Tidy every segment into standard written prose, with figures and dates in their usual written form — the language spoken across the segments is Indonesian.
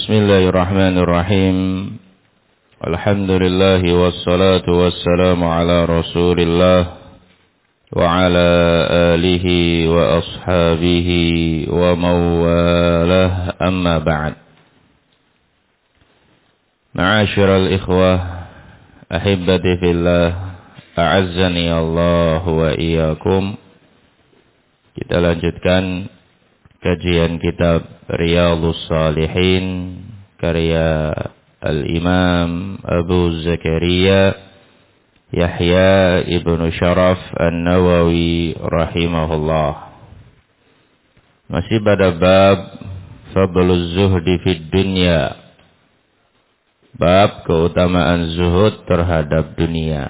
Bismillahirrahmanirrahim. Alhamdulillahi wassalatu wassalamu ala Rasulillah wa ala alihi wa ashabihi wa mawalah, amma ba'd. Ma'asyiral ikhwah, ahibbati fillah, a'azzani Allah wa iyyakum. Kita lanjutkan kajian kitab Riyadhus Shalihin karya Al-Imam Abu Zakaria Yahya ibnu Sharaf An-Nawawi rahimahullah. Masih pada bab Fadluz Zuhdi fid Dunya, bab keutamaan zuhud terhadap dunia.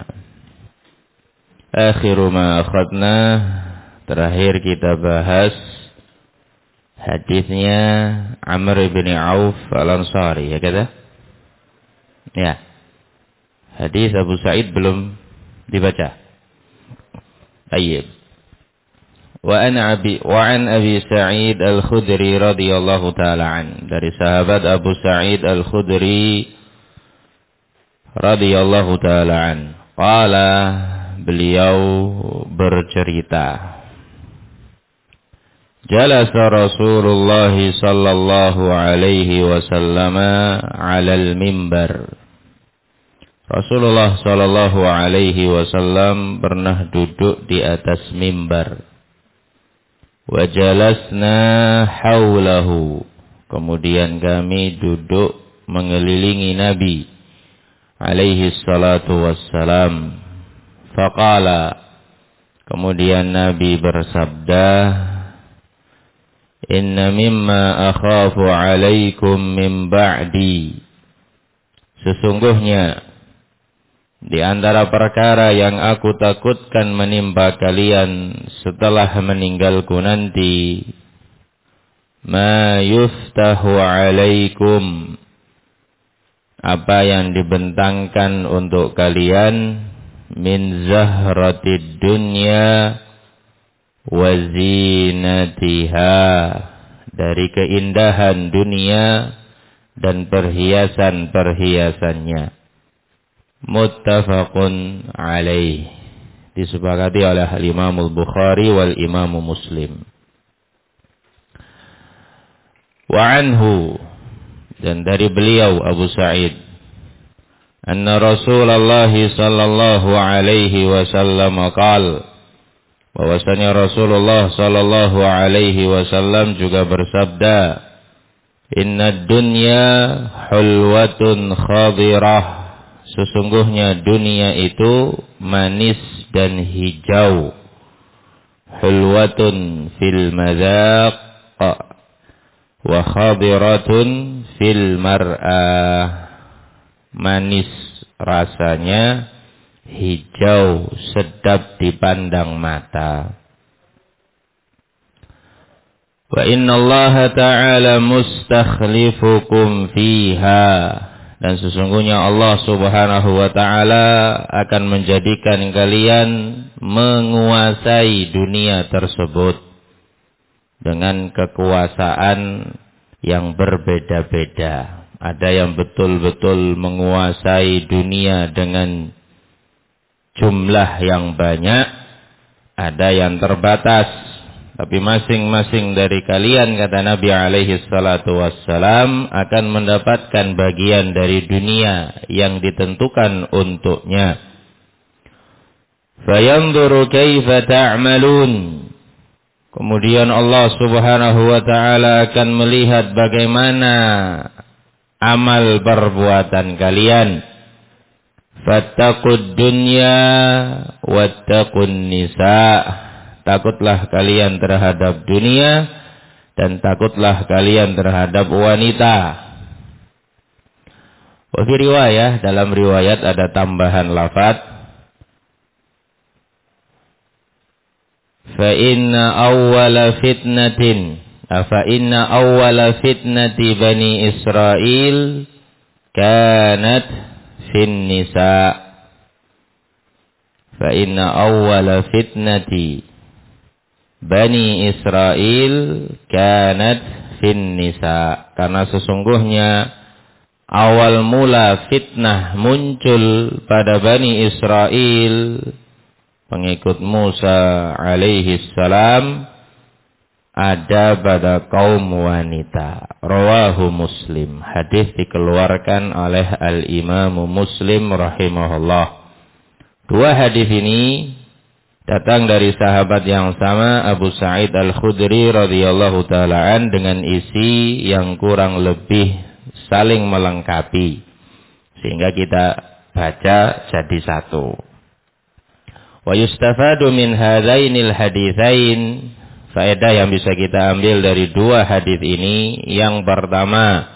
Akhiru ma akhadna, terakhir kita bahas hadisnya Amr bin Auf Al-Ansari, ya kata? Ya. Hadis Abu Sa'id belum dibaca. Tayyib. Wa an Abi Sa'id Al-Khudri radhiyallahu taala an, dari sahabat Abu Sa'id Al-Khudri radhiyallahu taala an. Qala, beliau bercerita, Jalasa Rasulullah sallallahu alaihi wasallam 'alal mimbar. Rasulullah sallallahu alaihi wasallam pernah duduk di atas mimbar. Wa jalasna haulahu. Kemudian kami duduk mengelilingi Nabi alaihi salatu wassalam. Faqala, kemudian Nabi bersabda, Inna mimma akhafu alaikum min ba'di. Sesungguhnya di antara perkara yang aku takutkan menimpa kalian setelah meninggalku nanti, ma yuftahu alaikum, apa yang dibentangkan untuk kalian, min zahratid dunya wa zinatiha, dari keindahan dunia dan perhiasan-perhiasannya. Muttafaqun alaih, disepakati oleh Imam Al-Bukhari wal Imam Muslim. Wa anhu, dan dari beliau Abu Sa'id, anna Rasulullah sallallahu alaihi wasallam qala, bahwasanya Rasulullah sallallahu alaihi wasallam juga bersabda, Inna dunya hulwatun khadirah, sesungguhnya dunia itu manis dan hijau. Hulwatun fil mazaq wa khadiratun fil mar'ah, manis rasanya, hijau sedap dipandang mata. Wa innallaha ta'ala mustakhlifukum fiha, dan sesungguhnya Allah subhanahu wa ta'ala akan menjadikan kalian menguasai dunia tersebut dengan kekuasaan yang berbeda-beda. Ada yang betul-betul menguasai dunia dengan jumlah yang banyak, ada yang terbatas. Tapi masing-masing dari kalian, kata Nabi alaihi salatu wassalam, akan mendapatkan bagian dari dunia yang ditentukan untuknya. Fayanzuru kaifa ta'malun. Kemudian Allah subhanahu wa ta'ala akan melihat bagaimana amal perbuatan kalian. Fattaqud dunya wattaqun nisa'. Takutlah kalian terhadap dunia dan takutlah kalian terhadap wanita. Wa fi riwayah, dalam riwayat ada tambahan lafaz, fa inna awwala fitnati bani Israil kanat fin nisa. Fa inna awwala fitnati Bani Israel kanat fin nisa, karena sesungguhnya awal mula fitnah muncul pada Bani Israel, pengikut Musa alaihi salam, ada pada kaum wanita. Rawahu Muslim. Hadis dikeluarkan oleh Al-Imam Muslim rahimahullah. Dua hadis ini datang dari sahabat yang sama, Abu Sa'id Al-Khudri radhiyallahu ta'ala an, dengan isi yang kurang lebih saling melengkapi, sehingga kita baca jadi satu. Wa yustafadu min hadainil haditsain, faedah yang bisa kita ambil dari dua hadis ini. Yang pertama,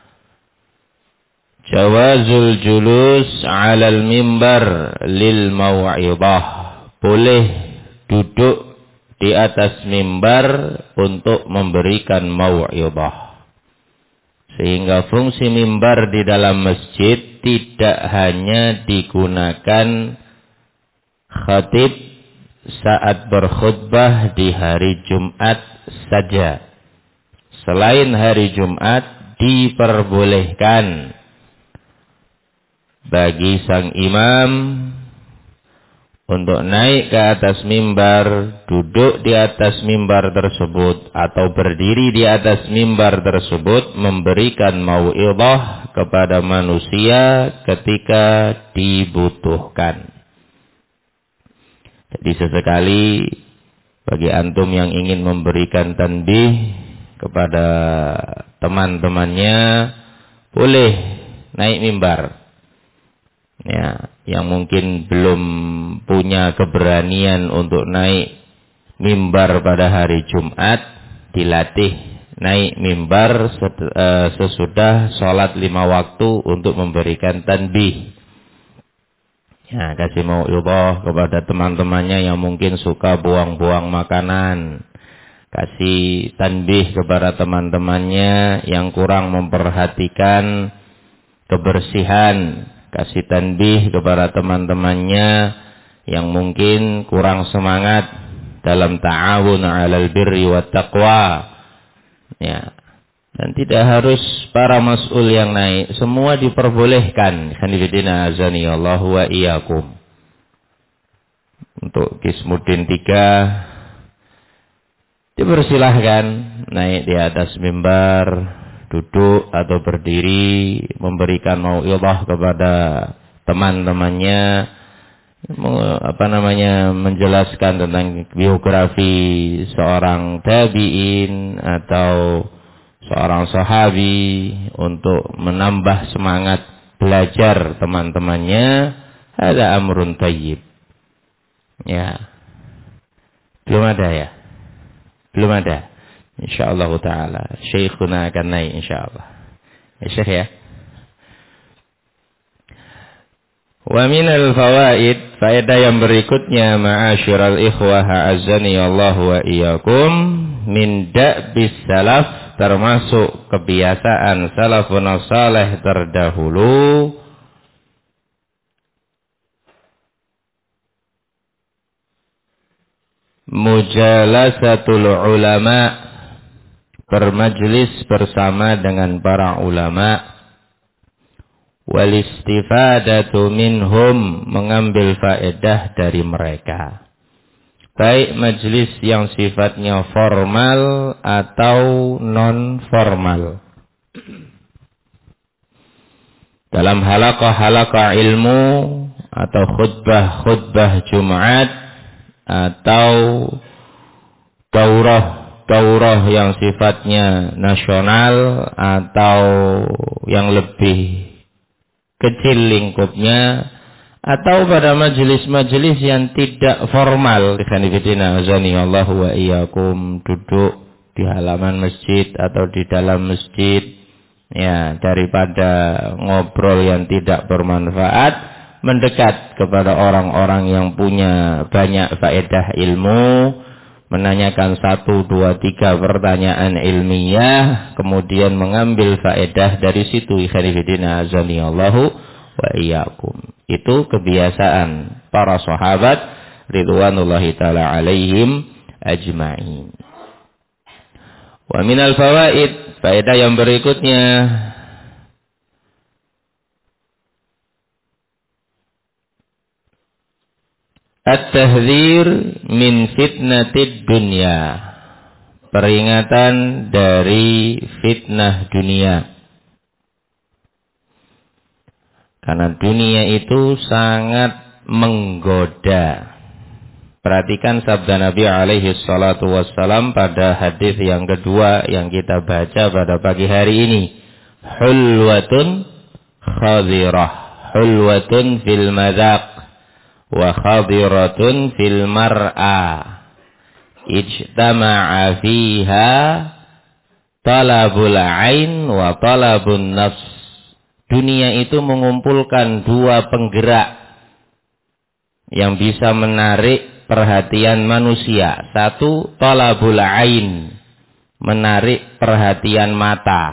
jawazul julus 'alal mimbar lil mau'izah, boleh duduk di atas mimbar untuk memberikan mau'izah. Sehingga fungsi mimbar di dalam masjid tidak hanya digunakan khatib saat berkhutbah di hari Jumat saja. Selain hari Jumat, diperbolehkan bagi sang imam untuk naik ke atas mimbar, duduk di atas mimbar tersebut, atau berdiri di atas mimbar tersebut, memberikan mau'izah kepada manusia ketika dibutuhkan. Jadi sesekali bagi antum yang ingin memberikan tanbih kepada teman-temannya, boleh naik mimbar. Ya, yang mungkin belum punya keberanian untuk naik mimbar pada hari Jumat, dilatih naik mimbar sesudah sholat 5 waktu untuk memberikan tanbih. Ya, kasih mau'izah kepada teman-temannya yang mungkin suka buang-buang makanan. Kasih tanbih kepada teman-temannya yang kurang memperhatikan kebersihan. Kasih tanbih kepada teman-temannya yang mungkin kurang semangat dalam ta'awun 'alal birri wat taqwa. Ya. Dan tidak harus para mas'ul yang naik, semua diperbolehkan. Khanifidina azani Allah wa iyyakum. Untuk Kismuddin 3 dipersilahkan naik di atas mimbar, duduk atau berdiri, memberikan mau'izah kepada teman-temannya, menjelaskan tentang biografi seorang tabi'in atau seorang sahabi untuk menambah semangat belajar teman-temannya. Ada amrun thayyib. Ya. Belum ada ya? Belum ada. InsyaAllah ta'ala Syekhuna akan naik insyaAllah. Ya Syekh ya. Wa minal fawaid, faedah yang berikutnya, ma'asyiral ikhwah a'azzani Allah wa iyyakum, min da'bis salaf, termasuk kebiasaan salafun salih terdahulu, mujalasatul ulama, bermajlis bersama dengan para ulama, wal istifadatu minhum, mengambil faedah dari mereka, baik majlis yang sifatnya formal atau non formal. Dalam halaqah-halaqah ilmu atau khutbah-khutbah Jumat atau daurah yang sifatnya nasional atau yang lebih kecil lingkupnya, atau pada majelis-majelis yang tidak formal. Ikhwanifidina azani Allah wa iyyakum, duduk di halaman masjid atau di dalam masjid, ya, daripada ngobrol yang tidak bermanfaat, mendekat kepada orang-orang yang punya banyak faedah ilmu, menanyakan 1, 2, 3 pertanyaan ilmiah, kemudian mengambil faedah dari situ. Ikhwanifidina azani Allahu wa iyyakum. Itu kebiasaan para sahabat ridwanullahi ta'ala alaihim ajma'in. Wa minal fawaid, faedah yang berikutnya, at-tahdzir min fitnatid dunya, peringatan dari fitnah dunia. Karena dunia itu sangat menggoda. Perhatikan sabda Nabi alaihi salatu wassalam pada hadis yang kedua yang kita baca pada pagi hari ini. Hulwatun khadirah, hulwatun fil madaq, wa khadiratun fil mar'a, ijtama'a fiha talabul ain wa talabun nafs. Dunia itu mengumpulkan dua penggerak yang bisa menarik perhatian manusia. Satu, talabul ain, menarik perhatian mata.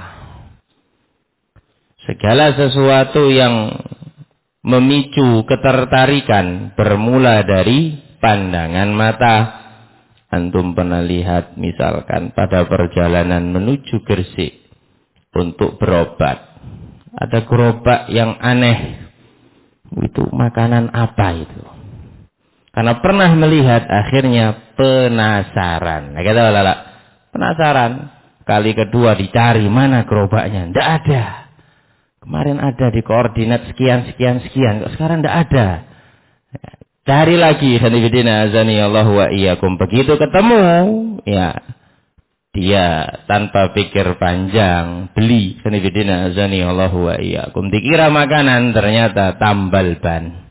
Segala sesuatu yang memicu ketertarikan bermula dari pandangan mata. Antum pernah lihat misalkan pada perjalanan menuju Gresik untuk berobat. Ada gerobak yang aneh. Itu makanan apa itu? Karena pernah melihat, akhirnya penasaran. Nah, kata lala, penasaran. Kali kedua dicari, mana gerobaknya? Tidak ada. Kemarin ada di koordinat sekian. Kok sekarang tidak ada. Cari lagi. Khanifidina azani Allah wa iyyakum. Begitu ketemu, ya, dia tanpa pikir panjang beli. Khanifidina azani Allah wa iyyakum. Dikira makanan, ternyata tambal ban.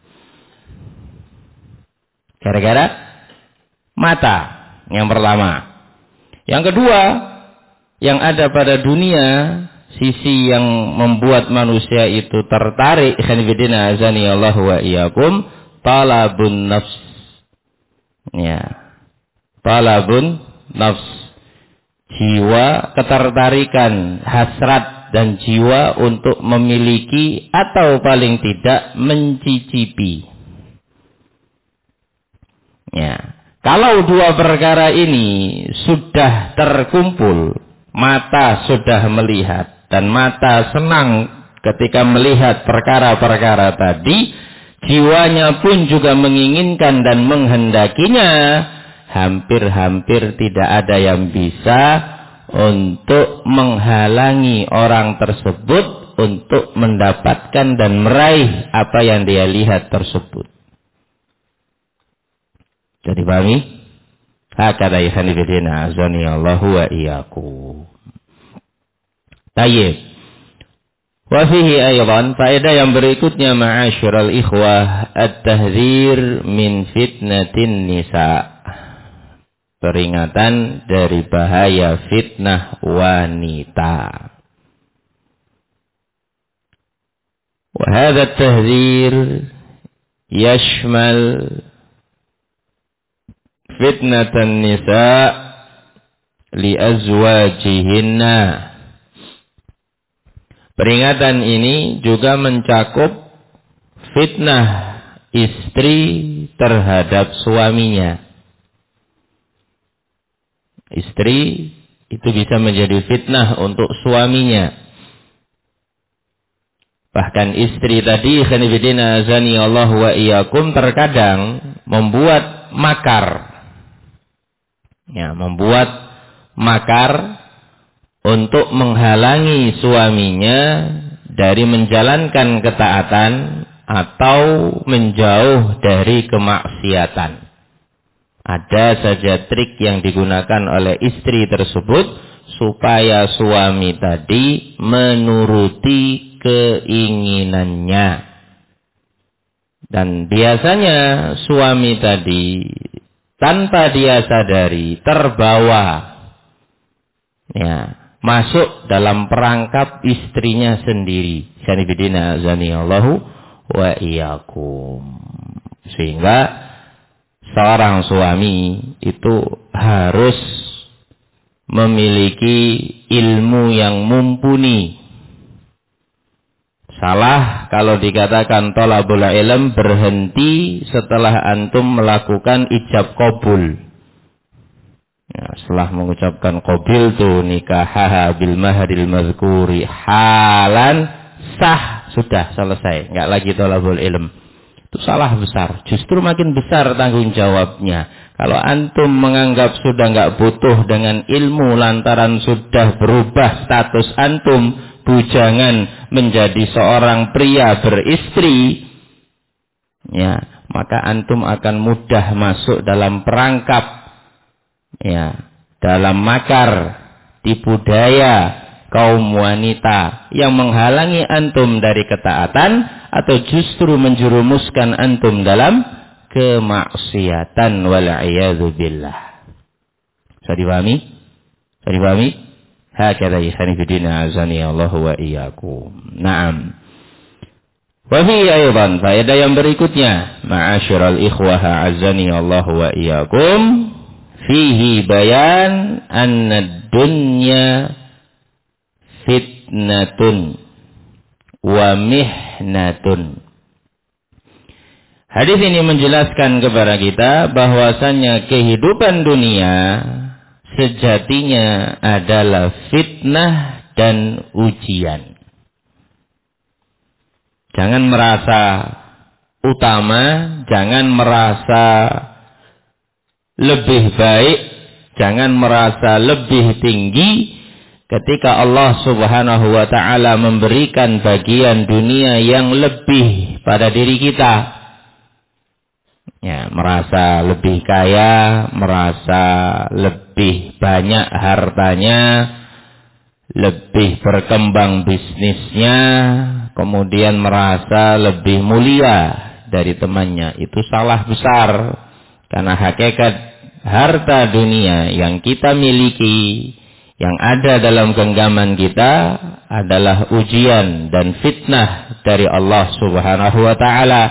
Gara-gara mata yang pertama. Yang kedua, yang ada pada dunia, sisi yang membuat manusia itu tertarik, khanifidina azani Allah wa iyyakum, talabun nafs. Ya. Talabun nafs. Jiwa, ketertarikan, hasrat dan jiwa untuk memiliki atau paling tidak mencicipi. Ya. Kalau dua perkara ini sudah terkumpul, mata sudah melihat dan mata senang ketika melihat perkara-perkara tadi, jiwanya pun juga menginginkan dan menghendakinya, hampir-hampir tidak ada yang bisa untuk menghalangi orang tersebut untuk mendapatkan dan meraih apa yang dia lihat tersebut. Jadi pahami? Hakada ikhwanifidina azani Allahu wa iyyakum. Tayyib. Wa fihi aydan, faedah yang berikutnya ma'asyiral ikhwah, at-tahdzir min fitnatin nisa. Peringatan dari bahaya fitnah wanita. Wa hadha at-tahdzir yashmal fitnatan nisa li azwajihinna. Peringatan ini juga mencakup fitnah istri terhadap suaminya. Istri itu bisa menjadi fitnah untuk suaminya. Bahkan istri tadi, khanifidina azani Allah wa iyyakum, terkadang membuat makar. Ya, membuat makar untuk menghalangi suaminya dari menjalankan ketaatan atau menjauh dari kemaksiatan. Ada saja trik yang digunakan oleh istri tersebut supaya suami tadi menuruti keinginannya. Dan biasanya suami tadi tanpa dia sadari terbawa, ya, masuk dalam perangkap istrinya sendiri. Sanibidina azanillahu wa iyyakum. Sehingga seorang suami itu harus memiliki ilmu yang mumpuni. Salah kalau dikatakan thalabul ilm berhenti setelah antum melakukan ijab qabul. Ya, setelah mengucapkan qabiltu nikahaha bil mahril mazkuri halan, sah, sudah selesai, enggak lagi thalabul ilm. Itu salah besar, justru makin besar tanggung jawabnya. Kalau antum menganggap sudah enggak butuh dengan ilmu lantaran sudah berubah status antum, bujangan menjadi seorang pria beristri, ya, maka antum akan mudah masuk dalam perangkap, ya, dalam makar tipu daya kaum wanita yang menghalangi antum dari ketaatan atau justru menjerumuskan antum dalam kemaksiatan wal'iyadzu billah. Bisa dipahami? Bisa dipahami? Hakadha ikhwani fidina azani Allah wa iyyakum. Naam. Wa fi aidan faedah yang berikutnya, ma'asyiral ikhwah azani Allah wa iyyakum, fihi bayan anna dunya fitnatun wa mihnatun. Hadis ini menjelaskan kepada kita bahwasannya kehidupan dunia sejatinya adalah fitnah dan ujian. Jangan merasa utama, jangan merasa lebih baik, jangan merasa lebih tinggi ketika Allah Subhanahu wa ta'ala memberikan bagian dunia yang lebih pada diri kita. Ya, merasa lebih kaya, merasa lebih banyak hartanya, lebih berkembang bisnisnya, kemudian merasa lebih mulia dari temannya. Itu salah besar. Karena hakikat harta dunia yang kita miliki, yang ada dalam genggaman kita adalah ujian dan fitnah dari Allah Subhanahu wa ta'ala.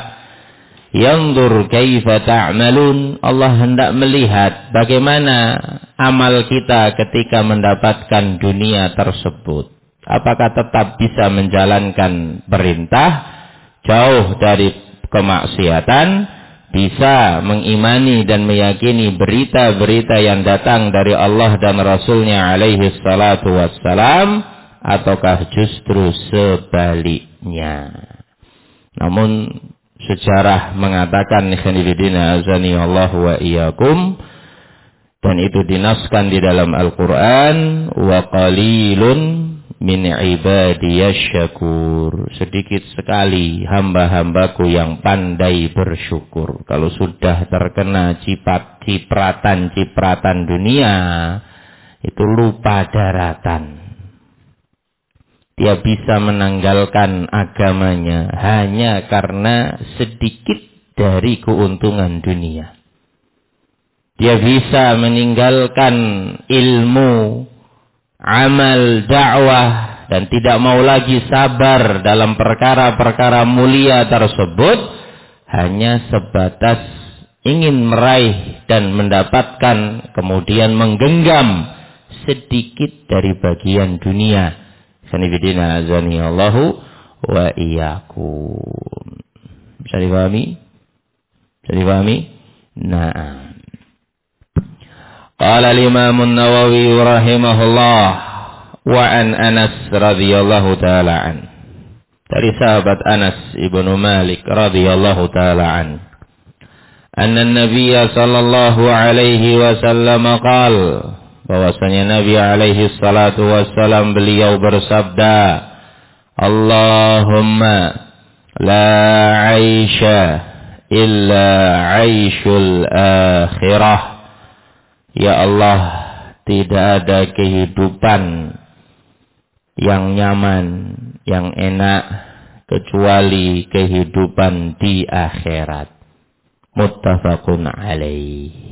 Yanzur kaifa ta'malun. Allah hendak melihat bagaimana amal kita ketika mendapatkan dunia tersebut. Apakah tetap bisa menjalankan perintah, jauh dari kemaksiatan, bisa mengimani dan meyakini berita-berita yang datang dari Allah dan Rasulnya alaihi salatu wassalam, ataukah justru sebaliknya. Namun sejarah mengatakan ikhwanifidina azani Allah wa iyyakum, dan itu dinaskan di dalam Al-Quran, wa qalilun min ibadiyasy syakur. Sedikit sekali hamba-hambaku yang pandai bersyukur. Kalau sudah terkena cipratan dunia, itu lupa daratan. Dia bisa menanggalkan agamanya hanya karena sedikit dari keuntungan dunia. Dia bisa meninggalkan ilmu, amal, dakwah, dan tidak mau lagi sabar dalam perkara-perkara mulia tersebut hanya sebatas ingin meraih dan mendapatkan, kemudian menggenggam sedikit dari bagian dunia. Sanibidina azani Allahu wa iyyakum. Bisa dipahami? Bisa dipahami? Nah. Qala al-Imam an-Nawawi rahimahullah wa an Anas radhiyallahu taala an. Dari sahabat Anas ibnu Malik radhiyallahu taala an. Anna an-nabiy sallallahu alaihi wasallam qala, bahwasanya Nabi alaihi salatu wassalam beliau bersabda, Allahumma la aisha illa aishul akhirah. Ya Allah, tidak ada kehidupan yang nyaman, yang enak kecuali kehidupan di akhirat. Muttafaqun alaih.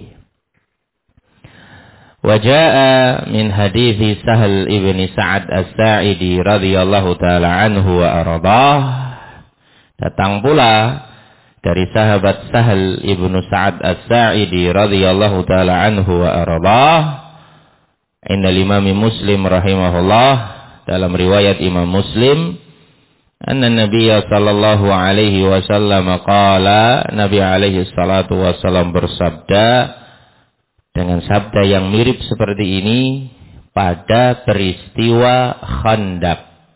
وجاء من حديث سهل ابن سعد الساعدي radhiyallahu taala anhu wa ardhah. Datang pula dari sahabat Sahal ibnu Sa'ad as-Sa'idi radhiyallahu taala anhu wa ardhah, inda Imam Muslim rahimahullah, dalam riwayat Imam Muslim, anna Nabiya sallallahu alaihi wasallam qala, Nabi alaihi salatu wasallam bersabda, dengan sabda yang mirip seperti ini pada peristiwa Khandaq.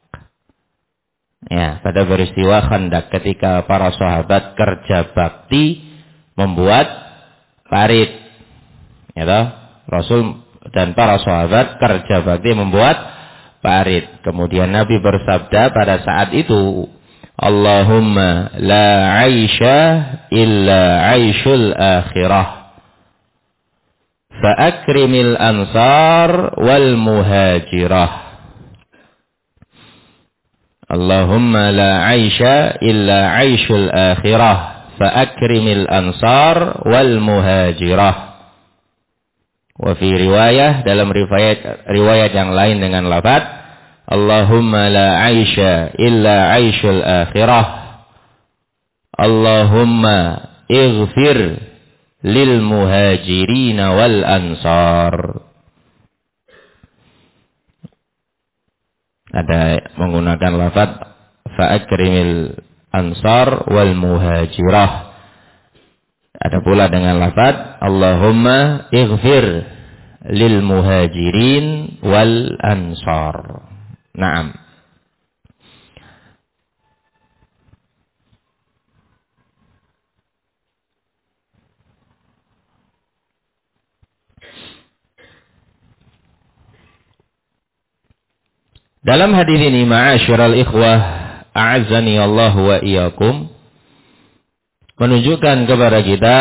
Ya, pada peristiwa Khandaq ketika para sahabat kerja bakti membuat parit. Ya toh? Rasul dan para sahabat kerja bakti membuat parit. Kemudian Nabi bersabda pada saat itu, Allahumma la aisha illa aishul akhirah. Fa'akrimil ansar wal muhajirah. Allahumma la aisha illa aishul akhirah. Fa'akrimil ansar wal muhajirah. Wa fi riwayah, dalam riwayat yang lain dengan lafaz Allahumma la aisha illa aishul akhirah. Allahumma ighfir lil muhajirin wal ansar. Ada menggunakan lafaz fa'akrimil ansar wal muhajirah. Ada pula dengan lafaz Allahumma ighfir lil muhajirin wal ansar. Naam. Dalam hadis ini, ma'asyiral ikhwah, a'azzani Allah wa iyyakum, menunjukkan kepada kita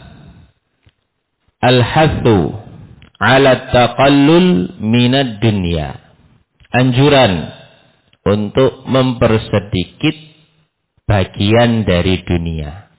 al-hathu 'ala taqallul minad dunya. Anjuran untuk mempersedikit bagian dari dunia.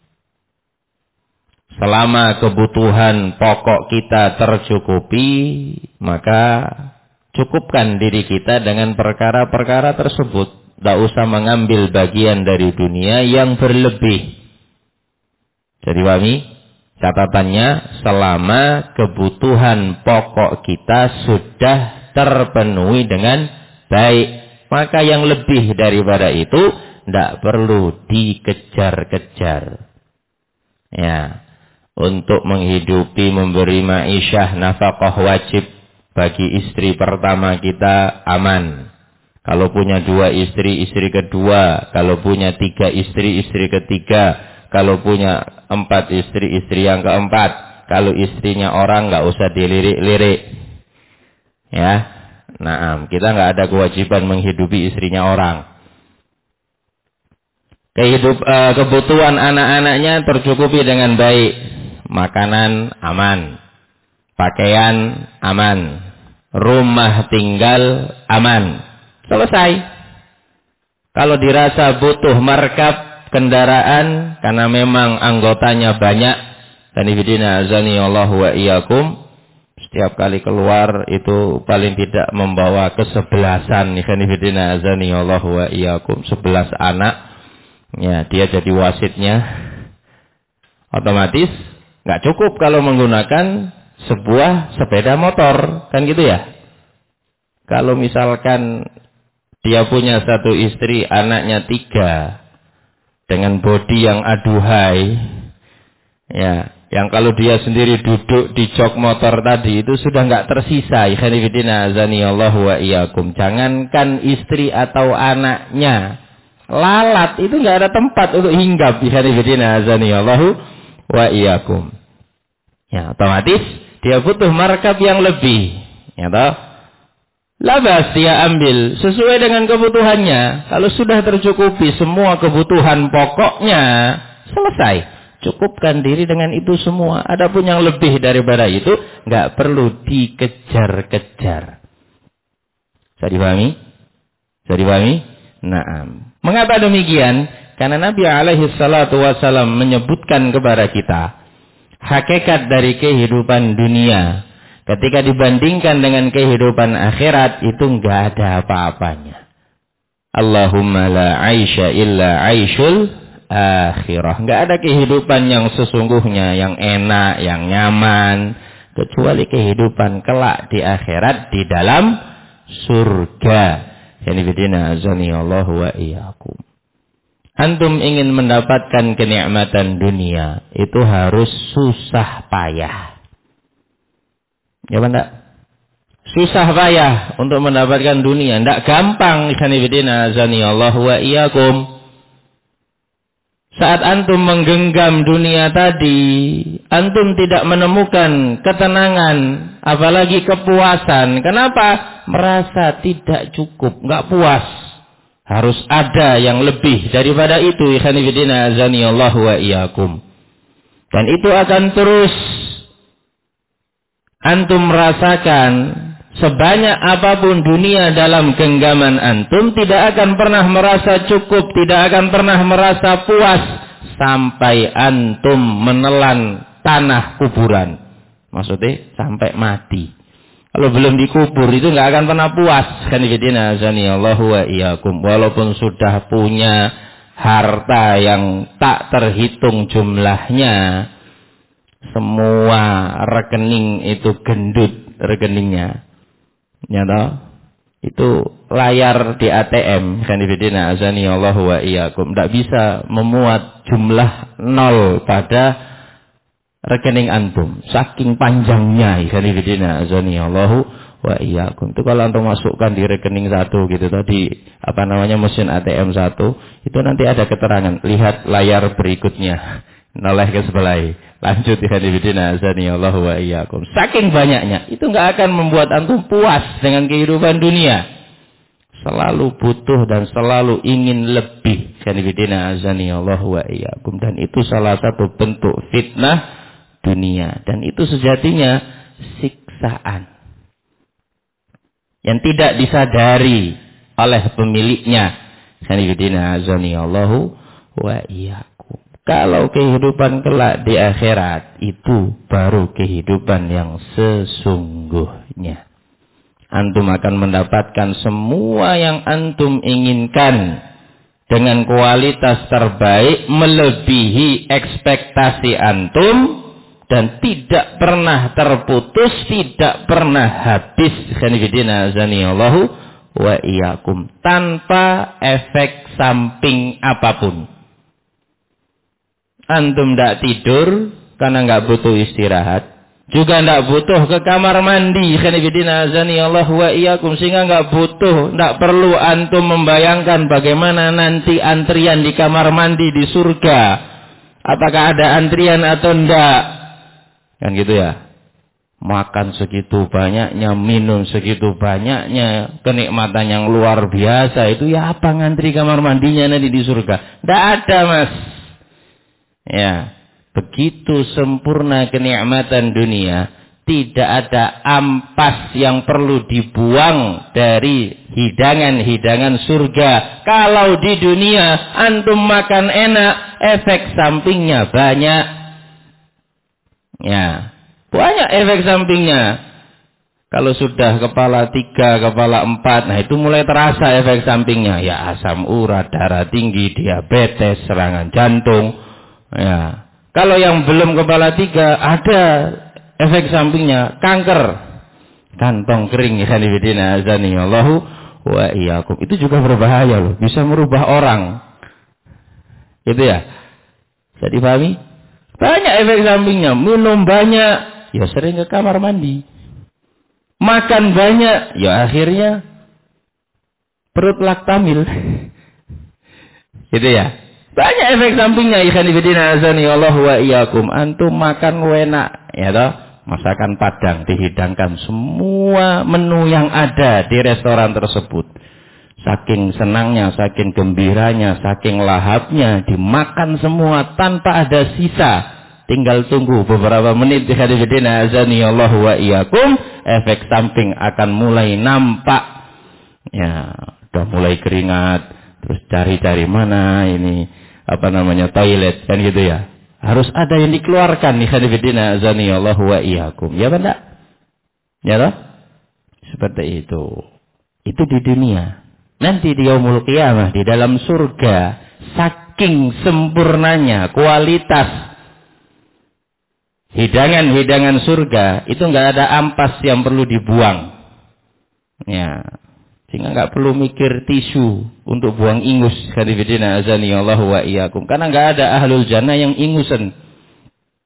Selama kebutuhan pokok kita tercukupi, maka cukupkan diri kita dengan perkara-perkara tersebut. Tidak usah mengambil bagian dari dunia yang berlebih. Jadi kami, catatannya, selama kebutuhan pokok kita sudah terpenuhi dengan baik, maka yang lebih daripada itu tidak perlu dikejar-kejar. Ya, untuk menghidupi, memberi ma'isyah, nafkah wajib bagi istri pertama kita aman. Kalau punya 2 istri, istri kedua. Kalau punya 3 istri, istri ketiga. Kalau punya 4 istri, istri yang keempat. Kalau istrinya orang nggak usah dilirik-lirik. Ya, nah, kita nggak ada kewajiban menghidupi istrinya orang. Kebutuhan anak-anaknya tercukupi dengan baik. Makanan aman. Pakaian aman. Rumah tinggal aman. Selesai. Kalau dirasa butuh markab kendaraan karena memang anggotanya banyak, kanifidina azani Allah wa iyyakum, setiap kali keluar itu paling tidak membawa kesebelasan, kanifidina azani Allah wa iyyakum, 11 anak. Ya, dia jadi wasitnya. Otomatis nggak cukup kalau menggunakan sebuah sepeda motor, kan gitu ya. Kalau misalkan dia punya 1 istri, anaknya 3, dengan bodi yang aduhai, ya, yang kalau dia sendiri duduk di jok motor tadi itu sudah nggak tersisa. Ikhwanifidina azanillahu wa iyyakum. Jangankan istri atau anaknya, lalat itu nggak ada tempat untuk hinggap. Ikhwanifidina azanillahu wa iyyakum. Ya, otomatis dia butuh markab yang lebih. Ya toh? Labas dia ambil sesuai dengan kebutuhannya. Kalau sudah tercukupi semua kebutuhan pokoknya, selesai. Cukupkan diri dengan itu semua. Adapun yang lebih daripada itu, nggak perlu dikejar-kejar. Bisa dipahami? Bisa dipahami? Naam. Mengapa demikian? Karena Nabi alaihi salatu wasallam menyebutkan kepada kita hakikat dari kehidupan dunia. Ketika dibandingkan dengan kehidupan akhirat, itu enggak ada apa-apanya. Allahumma la aisha illa aishul akhirah. Enggak ada kehidupan yang sesungguhnya, yang enak, yang nyaman, kecuali kehidupan kelak di akhirat di dalam surga. Yani bidina azani Allah wa iyyakum. Antum ingin mendapatkan kenikmatan dunia, itu harus susah payah. Ya enggak? Susah payah untuk mendapatkan dunia. Enggak gampang. Ikhwanifidina azani Allah wa iyyakum. Saat antum menggenggam dunia tadi, antum tidak menemukan ketenangan, apalagi kepuasan. Kenapa? Merasa tidak cukup, enggak puas. Harus ada yang lebih daripada itu. Ikhwanifidina azani Allah wa iyyakum. Dan itu akan terus antum merasakan. Sebanyak apapun dunia dalam genggaman antum, tidak akan pernah merasa cukup, tidak akan pernah merasa puas sampai antum menelan tanah kuburan. Maksudnya sampai mati. Kalau belum dikubur itu nggak akan pernah puas. Kanifidina azanillahu wa iyyakum. Walaupun sudah punya harta yang tak terhitung jumlahnya, semua rekening itu gendut rekeningnya. Ya toh? Itu layar di ATM, kanifidina azani Allahu wa iyyakum, tidak bisa memuat jumlah nol pada rekening antum, saking panjangnya. Kanifidina azani Allahu wa iyyakum. Itu kalau antum masukkan di rekening satu gitu tadi, mesin ATM satu, itu nanti ada keterangan, lihat layar berikutnya, noleh ke sebelah. Lanjut ikhwanifidina azani Allah wa iyyakum. Saking banyaknya, itu enggak akan membuat antum puas dengan kehidupan dunia. Selalu butuh dan selalu ingin lebih. Ikhwanifidina azani Allah wa iyyakum. Dan itu salah satu bentuk fitnah dunia. Dan itu sejatinya siksaan yang tidak disadari oleh pemiliknya. Ikhwanifidina azani Allah wa iyyakum. Kalau kehidupan kelak di akhirat, itu baru kehidupan yang sesungguhnya. Antum akan mendapatkan semua yang antum inginkan dengan kualitas terbaik, melebihi ekspektasi antum, dan tidak pernah terputus, tidak pernah habis. Khanifidina azanillahu wa iyyakum, tanpa efek samping apapun. Antum tidak tidur karena nggak butuh istirahat, juga tidak butuh ke kamar mandi. Khanifidina azani Allah wa iyyakum, sehingga nggak butuh, tidak perlu antum membayangkan bagaimana nanti antrian di kamar mandi di surga. Apakah ada antrian atau enggak? Kan gitu ya. Makan segitu banyaknya, minum segitu banyaknya, kenikmatan yang luar biasa. Itu ya apa ngantri kamar mandinya nanti di surga? Tidak ada, Mas. Ya, begitu sempurna kenikmatan dunia, tidak ada ampas yang perlu dibuang dari hidangan-hidangan surga. Kalau di dunia antum makan enak, efek sampingnya banyak. Ya, banyak efek sampingnya. Kalau sudah kepala 3, kepala 4, nah itu mulai terasa efek sampingnya. Ya, asam urat, darah tinggi, diabetes, serangan jantung. Ya, kalau yang belum kepala 3 ada efek sampingnya, kanker, kantong kering. Ikhwanifidina azani Allahu wa iyyakum. Itu juga berbahaya loh, bisa merubah orang. Gitu ya. Bisa dipahami? Banyak efek sampingnya. Minum banyak, ya sering ke kamar mandi. Makan banyak, ya akhirnya perut laktamil. Gitu ya. Banyak efek sampingnya. Ikhwanifidina azani Allah wa iyyakum. Antum makan enak, ya toh? Masakan Padang dihidangkan semua menu yang ada di restoran tersebut. Saking senangnya, saking gembiranya, saking lahapnya, dimakan semua tanpa ada sisa. Tinggal tunggu beberapa menit. Ikhwanifidina azani Allah wa iyyakum, efek samping akan mulai nampak. Ya, udah mulai keringat, terus cari-cari mana ini toilet, kan gitu ya. Harus ada yang dikeluarkan. Ikhwanifidina azani Allah wa iyyakum. Ya benda? Ya toh? Seperti itu. Itu di dunia. Nanti di yaumul qiyamah, di dalam surga, saking sempurnanya kualitas hidangan-hidangan surga, itu enggak ada ampas yang perlu dibuang. Ya. Sehingga nggak perlu mikir tisu untuk buang ingus. Khanifidina azani Allah wa iyyakum. Karena nggak ada ahlul jannah yang ingusan.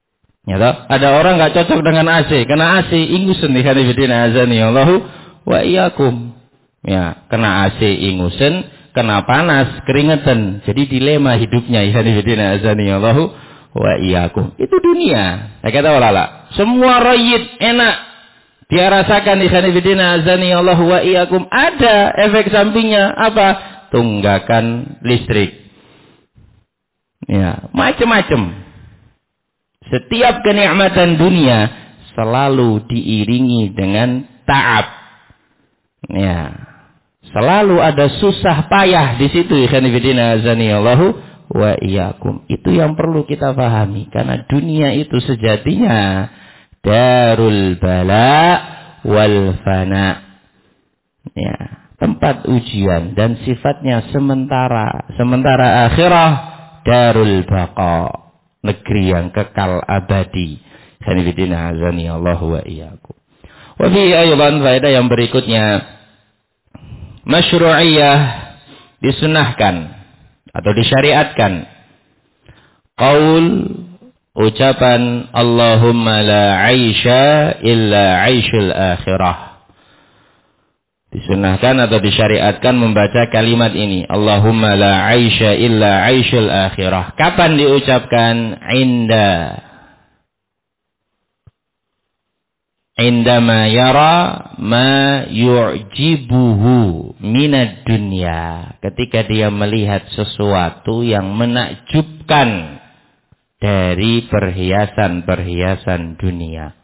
Ya toh? Ada orang nggak cocok dengan AC, kena AC ingusen di hadifidina azani Allahu wa iyyakum. Ya, kena AC ingusen, kena panas keringetan. Jadi dilema hidupnya hadifidina azani Allahu wa iyyakum. Itu dunia. Saya kata wala. Semua rayyid enak dia rasakan hadifidina azani Allahu wa iyyakum. Ada efek sampingnya apa? Tunggakan listrik. Ya, macam-macam. Setiap kenikmatan dunia selalu diiringi dengan ta'ab. Ya. Selalu ada susah payah di situ. Ikhwanifidina azani Allahu wa iyyakum. Itu yang perlu kita pahami. Karena dunia itu sejatinya darul bala wal fana. Ya. Tempat ujian dan sifatnya sementara. Sementara akhirah darul baqa. Negeri yang kekal abadi. Hanifidina azani Allah wa iyyakum. Wa fi aydan faedah yang berikutnya, masyru'iyah disunahkan atau disyariatkan qaul ucapan Allahumma la 'aisha illa 'aishul akhirah. Disunahkan atau disyariatkan membaca kalimat ini. Allahumma la 'aisha illa 'aishul akhirah. Kapan diucapkan? Indama yara ma yu'jibuhu minad dunya. Ketika dia melihat sesuatu yang menakjubkan dari perhiasan-perhiasan dunia.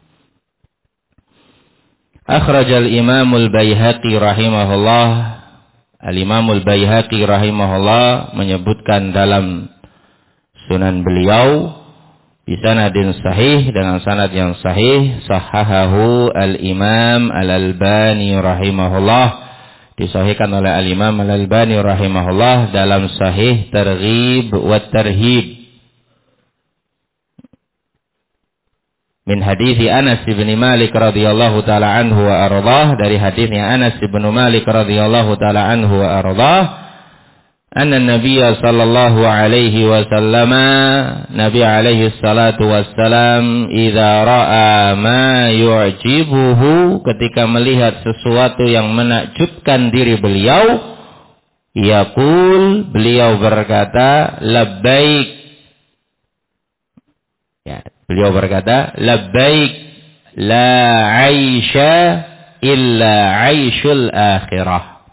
Akhrajal Imamul Baihaqi rahimahullah. Al-Imamul Baihaqi rahimahullah menyebutkan dalam sunan beliau bisanadin sahih, dengan sanad yang sahih, sahahahu Al-Imam Al-Albani rahimahullah, disahihkan oleh Al-Imam Al-Albani rahimahullah dalam Sahih Targhib wa Tarhib. Min hadithi Anas bin Malik radhiyallahu taala anhu wa ardhah, dari hadisnya Anas bin Malik radhiyallahu taala anhu wa ardhah, anna Nabiy sallallahu alaihi wasallam, Nabi alaihi salatu wassalam, idza ra'a ma yu'jibuhu, ketika melihat sesuatu yang menakjubkan diri beliau, yaqul, beliau berkata labbaik. Ya, beliau berkata, labbaik la 'aisha illa 'aishul akhirah.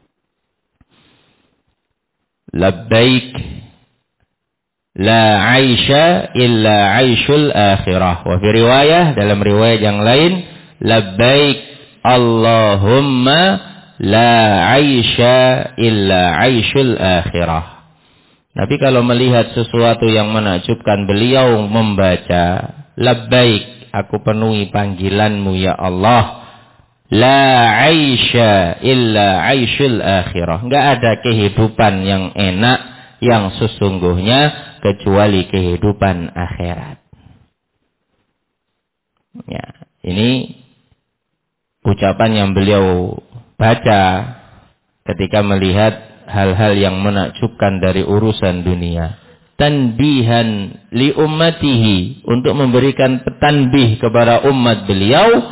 Labbaik la 'aisha illa 'aishul akhirah. Wa fi riwayah, dalam riwayat yang lain, labbaik Allahumma la 'aisha illa 'aishul akhirah. Nabi kalau melihat sesuatu yang menakjubkan, beliau membaca, labbaik, aku penuhi panggilanmu ya Allah. La 'aisha illa 'aishul akhirah. Enggak ada kehidupan yang enak, yang sesungguhnya, kecuali kehidupan akhirat. Ya, ini ucapan yang beliau baca ketika melihat hal-hal yang menakjubkan dari urusan dunia. Tanbihan li ummatihi, untuk memberikan petanbih kepada umat beliau,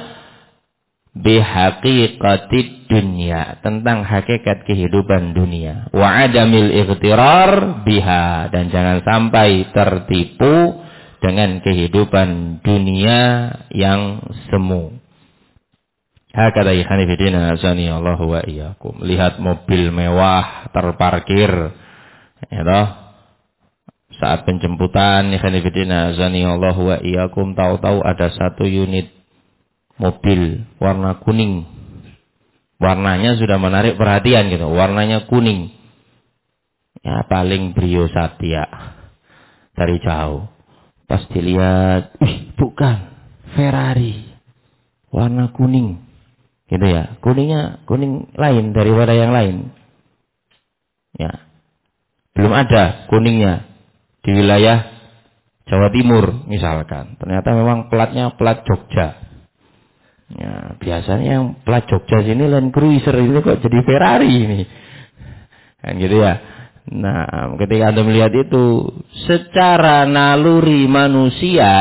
bihaqiqatid dunya, tentang hakikat kehidupan dunia. Wa adamil ightirar biha, dan jangan sampai tertipu dengan kehidupan dunia yang semu. Hakadha ikhwanifidina azani Allah wa iyyakum. Lihat mobil mewah terparkir, ya toh, saat penjemputan, ikhwanifidina azani Allah wa iyyakum, tahu-tahu ada satu unit mobil warna kuning. Warnanya sudah menarik perhatian gitu, warnanya kuning. Ya paling Brio Satya dari jauh. Pas dilihat, bukan, Ferrari warna kuning. Gitu ya, kuningnya kuning lain daripada yang lain. Ya, belum ada kuningnya di wilayah Jawa Timur misalkan. Ternyata memang platnya plat Jogja. Ya, biasanya yang plat Jogja sini Land Cruiser, ini kok jadi Ferrari ini. Kan gitu ya. Nah, ketika Anda melihat itu, secara naluri manusia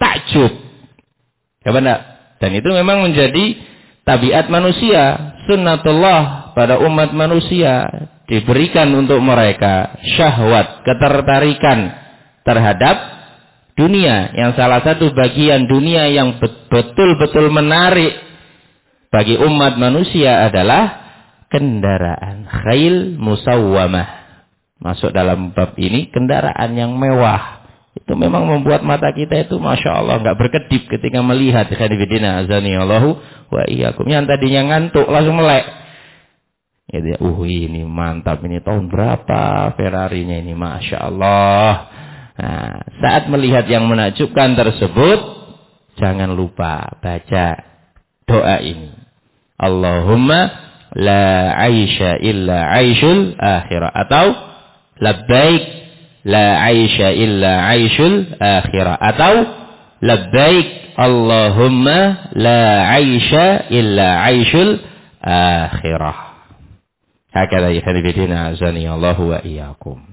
takjub. Ya benar. Dan itu memang menjadi tabiat manusia, sunnatullah pada umat manusia, diberikan untuk mereka syahwat, ketertarikan terhadap dunia, yang salah satu bagian dunia yang betul-betul menarik bagi umat manusia adalah kendaraan khail musawwamah. Masuk dalam bab ini kendaraan yang mewah. Itu memang membuat mata kita itu Masya Allah nggak berkedip ketika melihat. Khadifidina azani Allahu wa iyyakum. Yang tadinya ngantuk langsung melek. Ya, ini mantap, ini tahun berapa Ferrarinya ini, Masya Allah. Nah, saat melihat yang menakjubkan tersebut, jangan lupa baca doa ini. Allahumma la aisha illa aishul akhirah, atau labbaik la aisha illa aishul akhirah, atau labbaik Allahumma la aisha illa aishul akhirah. Hakadha ikhwanifidina azani Allahu wa iyyakum.